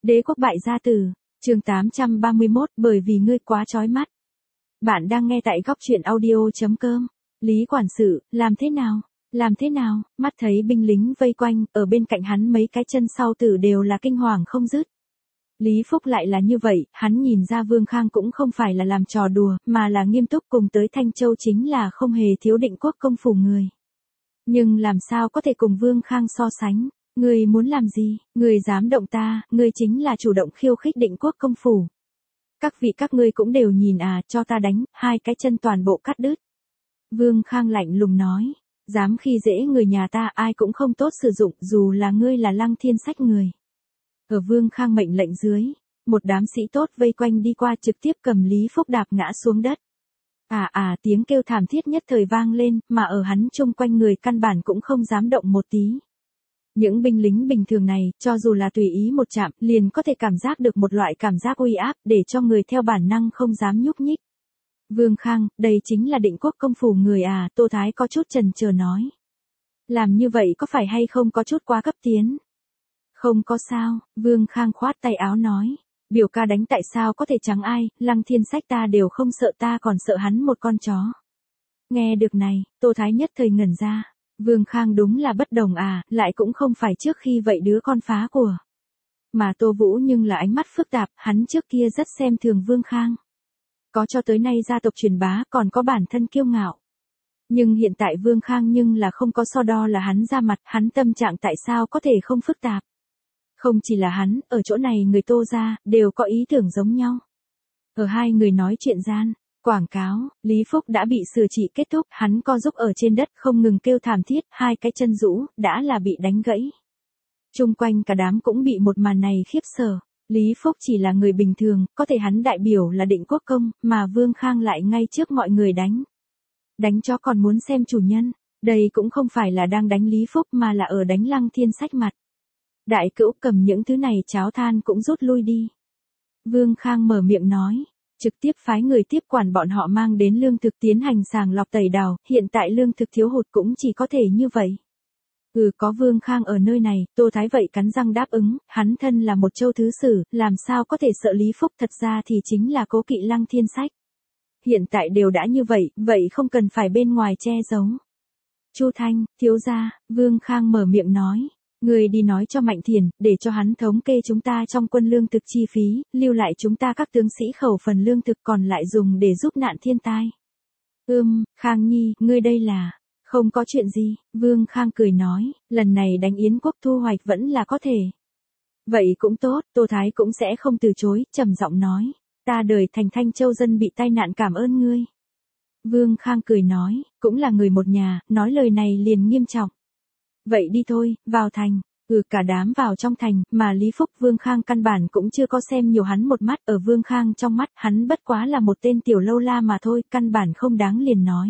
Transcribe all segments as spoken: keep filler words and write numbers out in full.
Đế quốc bại gia tử, chương tám trăm ba mươi mốt, bởi vì ngươi quá chói mắt. Bạn đang nghe tại góc truyện audio.com. Lý quản sự, làm thế nào? Làm thế nào? Mắt thấy binh lính vây quanh, ở bên cạnh hắn mấy cái chân sau tử đều là kinh hoàng không dứt. Lý Phúc lại là như vậy, hắn nhìn ra Vương Khang cũng không phải là làm trò đùa, mà là nghiêm túc, cùng tới Thanh Châu chính là không hề thiếu Định Quốc công phủ người. Nhưng làm sao có thể cùng Vương Khang so sánh? Ngươi muốn làm gì? Ngươi dám động ta, ngươi chính là chủ động khiêu khích Định Quốc công phủ. Các vị các ngươi cũng đều nhìn à, cho ta đánh, hai cái chân toàn bộ cắt đứt. Vương Khang lạnh lùng nói, dám khi dễ người nhà ta ai cũng không tốt sử dụng, dù là ngươi là Lăng Thiên Sách người. Ở Vương Khang mệnh lệnh dưới, một đám sĩ tốt vây quanh đi qua trực tiếp cầm Lý Phúc đạp ngã xuống đất. À à tiếng kêu thảm thiết nhất thời vang lên, mà ở hắn chung quanh người căn bản cũng không dám động một tí. Những binh lính bình thường này, cho dù là tùy ý một chạm, liền có thể cảm giác được một loại cảm giác uy áp, để cho người theo bản năng không dám nhúc nhích. Vương Khang, đây chính là Định Quốc công phủ người à, Tô Thái có chút chần chờ nói. Làm như vậy có phải hay không có chút quá cấp tiến? Không có sao, Vương Khang khoát tay áo nói. Biểu ca đánh tại sao có thể trắng ai, Lăng Thiên Sách ta đều không sợ, ta còn sợ hắn một con chó. Nghe được này, Tô Thái nhất thời ngẩn ra. Vương Khang đúng là bất đồng à, lại cũng không phải trước khi vậy đứa con phá của. Mà Tô Vũ nhưng là ánh mắt phức tạp, hắn trước kia rất xem thường Vương Khang. Có cho tới nay gia tộc truyền bá, còn có bản thân kiêu ngạo. Nhưng hiện tại Vương Khang nhưng là không có so đo là hắn ra mặt, hắn tâm trạng tại sao có thể không phức tạp. Không chỉ là hắn, ở chỗ này người Tô gia đều có ý tưởng giống nhau. Ở hai người nói chuyện gian, quảng cáo, Lý Phúc đã bị xử trị kết thúc, hắn co giúp ở trên đất không ngừng kêu thảm thiết, hai cái chân rũ, đã là bị đánh gãy. Trung quanh cả đám cũng bị một màn này khiếp sợ. Lý Phúc chỉ là người bình thường, có thể hắn đại biểu là Định Quốc công, mà Vương Khang lại ngay trước mọi người đánh. Đánh chó còn muốn xem chủ nhân, đây cũng không phải là đang đánh Lý Phúc mà là ở đánh Lăng Thiên Sách mặt. Đại cữu cầm những thứ này cháo than cũng rút lui đi. Vương Khang mở miệng nói, trực tiếp phái người tiếp quản bọn họ mang đến lương thực tiến hành sàng lọc tẩy đào, hiện tại lương thực thiếu hụt cũng chỉ có thể như vậy. Ừ có Vương Khang ở nơi này, Tô Thái vậy cắn răng đáp ứng, hắn thân là một châu thứ sử, làm sao có thể sợ Lý Phúc, thật ra thì chính là cố kỵ Lăng Thiên Sách. Hiện tại đều đã như vậy, vậy không cần phải bên ngoài che giấu. Chu Thanh, thiếu gia, Vương Khang mở miệng nói. Người đi nói cho Mạnh Thiền, để cho hắn thống kê chúng ta trong quân lương thực chi phí, lưu lại chúng ta các tướng sĩ khẩu phần lương thực còn lại dùng để giúp nạn thiên tai. Ưm, Khang Nhi, ngươi đây là... Không có chuyện gì, Vương Khang cười nói, lần này đánh Yến quốc thu hoạch vẫn là có thể. Vậy cũng tốt, Tô Thái cũng sẽ không từ chối, trầm giọng nói, ta đời thành Thanh Châu dân bị tai nạn cảm ơn ngươi. Vương Khang cười nói, cũng là người một nhà, nói lời này liền nghiêm trọng. Vậy đi thôi, vào thành. Ừ cả đám vào trong thành, mà Lý Phúc Vương Khang căn bản cũng chưa có xem nhiều hắn một mắt, ở Vương Khang trong mắt hắn bất quá là một tên tiểu lâu la mà thôi, căn bản không đáng liền nói.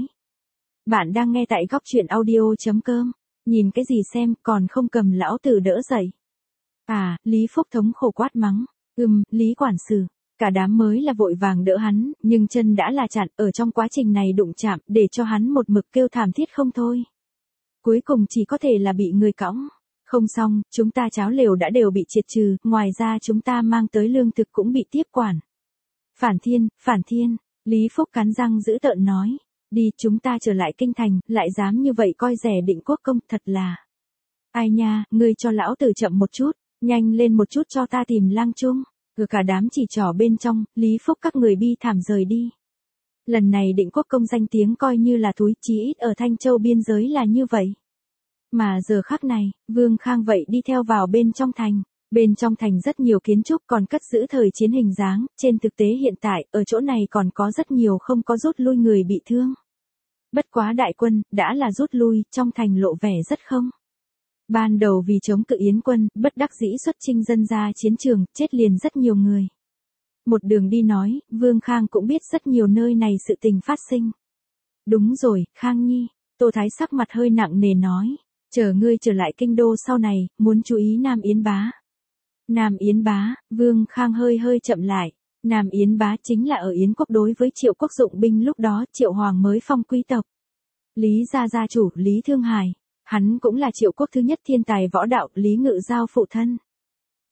Bạn đang nghe tại góc truyện audio.com, nhìn cái gì xem, còn không cầm lão tử đỡ dậy. À, Lý Phúc thống khổ quát mắng, ừm, Lý quản sự, cả đám mới là vội vàng đỡ hắn, nhưng chân đã là chặn, ở trong quá trình này đụng chạm, để cho hắn một mực kêu thảm thiết không thôi. Cuối cùng chỉ có thể là bị người cõng. Không xong, chúng ta cháo lều đã đều bị triệt trừ, ngoài ra chúng ta mang tới lương thực cũng bị tiếp quản. Phản thiên, phản thiên, Lý Phúc cắn răng giữ tợn nói. Đi, chúng ta trở lại kinh thành, lại dám như vậy coi rẻ Định Quốc công, thật là. Ai nha, ngươi cho lão tử chậm một chút, nhanh lên một chút cho ta tìm Lang Trung. Gừ cả đám chỉ trỏ bên trong, Lý Phúc các người bi thảm rời đi. Lần này Định Quốc công danh tiếng coi như là thúi, chí ít ở Thanh Châu biên giới là như vậy. Mà giờ khắc này, Vương Khang vậy đi theo vào bên trong thành. Bên trong thành rất nhiều kiến trúc còn cất giữ thời chiến hình dáng, trên thực tế hiện tại, ở chỗ này còn có rất nhiều không có rút lui người bị thương. Bất quá đại quân, đã là rút lui, trong thành lộ vẻ rất không. Ban đầu vì chống cự Yến quân, bất đắc dĩ xuất chinh dân ra chiến trường, chết liền rất nhiều người. Một đường đi nói, Vương Khang cũng biết rất nhiều nơi này sự tình phát sinh. Đúng rồi, Khang Nhi, Tô Thái sắc mặt hơi nặng nề nói, chờ ngươi trở lại kinh đô sau này, muốn chú ý Nam Yến bá. Nam Yến bá, Vương Khang hơi hơi chậm lại, Nam Yến bá chính là ở Yến quốc đối với Triệu quốc dụng binh lúc đó Triệu Hoàng mới phong quý tộc. Lý gia gia chủ, Lý Thương Hải, hắn cũng là Triệu quốc thứ nhất thiên tài võ đạo, Lý Ngự Giao phụ thân.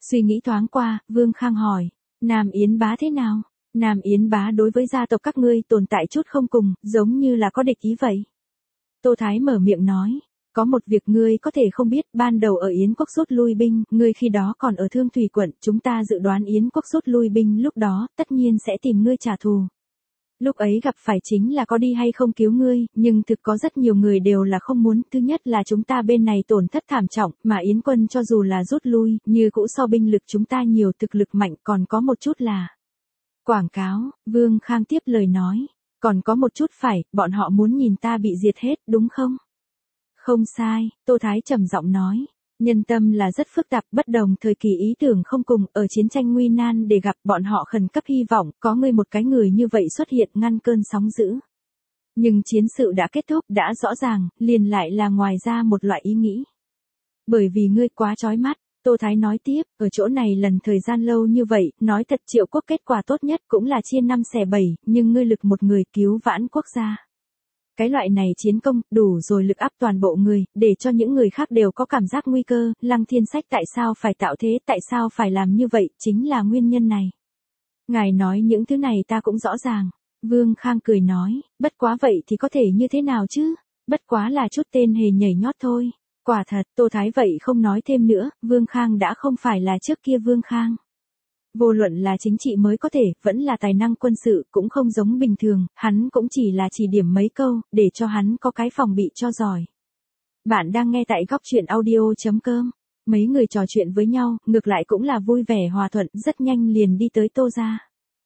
Suy nghĩ thoáng qua, Vương Khang hỏi, Nam Yến bá thế nào? Nam Yến bá đối với gia tộc các ngươi tồn tại chút không cùng, giống như là có địch ý vậy. Tô Thái mở miệng nói, có một việc ngươi có thể không biết, ban đầu ở Yến quốc rút lui binh, ngươi khi đó còn ở Thương Thủy quận, chúng ta dự đoán Yến quốc rút lui binh lúc đó, tất nhiên sẽ tìm ngươi trả thù. Lúc ấy gặp phải chính là có đi hay không cứu ngươi, nhưng thực có rất nhiều người đều là không muốn, thứ nhất là chúng ta bên này tổn thất thảm trọng, mà Yến quân cho dù là rút lui, như cũ so binh lực chúng ta nhiều, thực lực mạnh, còn có một chút là quảng cáo. Vương Khang tiếp lời nói, còn có một chút phải, bọn họ muốn nhìn ta bị diệt hết, đúng không? Không sai, Tô Thái trầm giọng nói, nhân tâm là rất phức tạp, bất đồng thời kỳ ý tưởng không cùng, ở chiến tranh nguy nan để gặp bọn họ khẩn cấp hy vọng, có ngươi một cái người như vậy xuất hiện ngăn cơn sóng dữ. Nhưng chiến sự đã kết thúc, đã rõ ràng, liền lại là ngoài ra một loại ý nghĩ. Bởi vì ngươi quá chói mắt, Tô Thái nói tiếp, ở chỗ này lần thời gian lâu như vậy, nói thật Triệu quốc kết quả tốt nhất cũng là chia năm xẻ bảy, nhưng ngươi lực một người cứu vãn quốc gia. Cái loại này chiến công, đủ rồi lực áp toàn bộ người, để cho những người khác đều có cảm giác nguy cơ, Lăng Thiên Sách tại sao phải tạo thế, tại sao phải làm như vậy, chính là nguyên nhân này. Ngài nói những thứ này ta cũng rõ ràng. Vương Khang cười nói, bất quá vậy thì có thể như thế nào chứ, bất quá là chút tên hề nhảy nhót thôi. Quả thật, Tô Thái vậy không nói thêm nữa, Vương Khang đã không phải là trước kia Vương Khang. Vô luận là chính trị mới có thể, vẫn là tài năng quân sự, cũng không giống bình thường, hắn cũng chỉ là chỉ điểm mấy câu, để cho hắn có cái phòng bị cho giỏi. Bạn đang nghe tại góc truyện audio.com. Mấy người trò chuyện với nhau, ngược lại cũng là vui vẻ hòa thuận, rất nhanh liền đi tới Tô gia.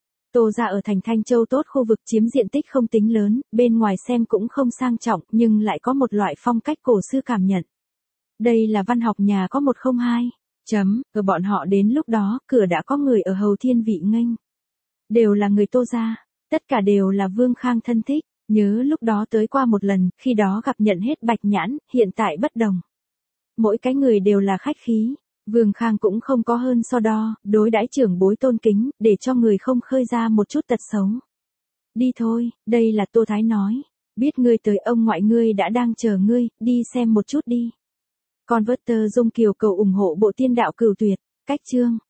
Tô gia ở thành Thanh Châu tốt khu vực chiếm diện tích không tính lớn, bên ngoài xem cũng không sang trọng, nhưng lại có một loại phong cách cổ xưa cảm nhận. Đây là văn học nhà có một không hai. Chấm, ở bọn họ đến lúc đó, cửa đã có người ở hầu thiên vị nghênh. Đều là người Tô gia, tất cả đều là Vương Khang thân thích, nhớ lúc đó tới qua một lần, khi đó gặp nhận hết bạch nhãn, hiện tại bất đồng. Mỗi cái người đều là khách khí, Vương Khang cũng không có hơn so đo, đối đãi trưởng bối tôn kính, để cho người không khơi ra một chút tật xấu. Đi thôi, đây là Tô Thái nói, biết ngươi tới ông ngoại ngươi đã đang chờ ngươi, đi xem một chút đi. Converter Dung Kiều cầu ủng hộ bộ tiên đạo Cửu Tuyệt, cách chương.